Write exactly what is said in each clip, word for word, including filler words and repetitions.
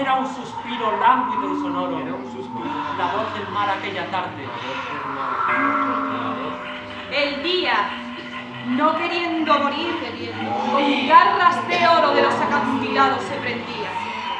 era un suspiro lánguido y sonoro. Era un suspiro. La voz del mar aquella tarde. El día, no queriendo morir, con garras de oro de los acantilados se prendía.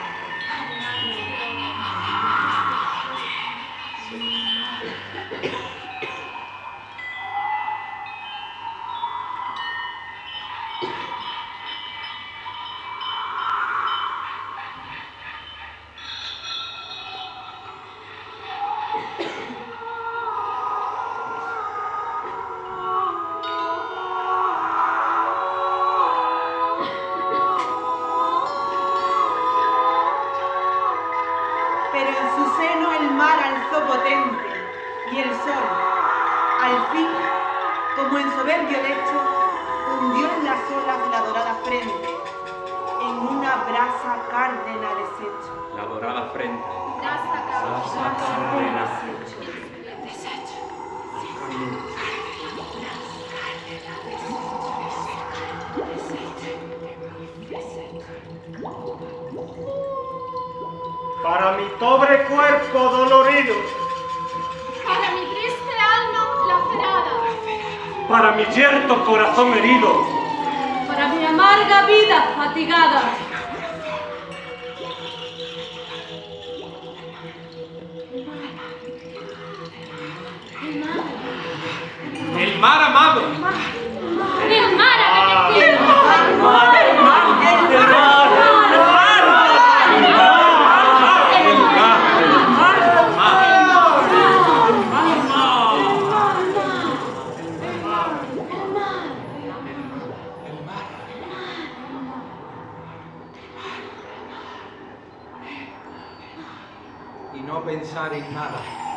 Pero en su seno el mar alzó potente, y el sol, al fin, como en soberbio lecho, hundió en las olas la dorada frente, en una brasa cárdena deshecho. La dorada frente. Brasa cárdena deshecho. Para mi pobre cuerpo dolorido, Para mi triste alma lacerada, para mi yerto corazón herido, para mi amarga vida fatigada, El mar amado. el mar apetecido. el mar, el mar, el mar. Y no pensar en nada.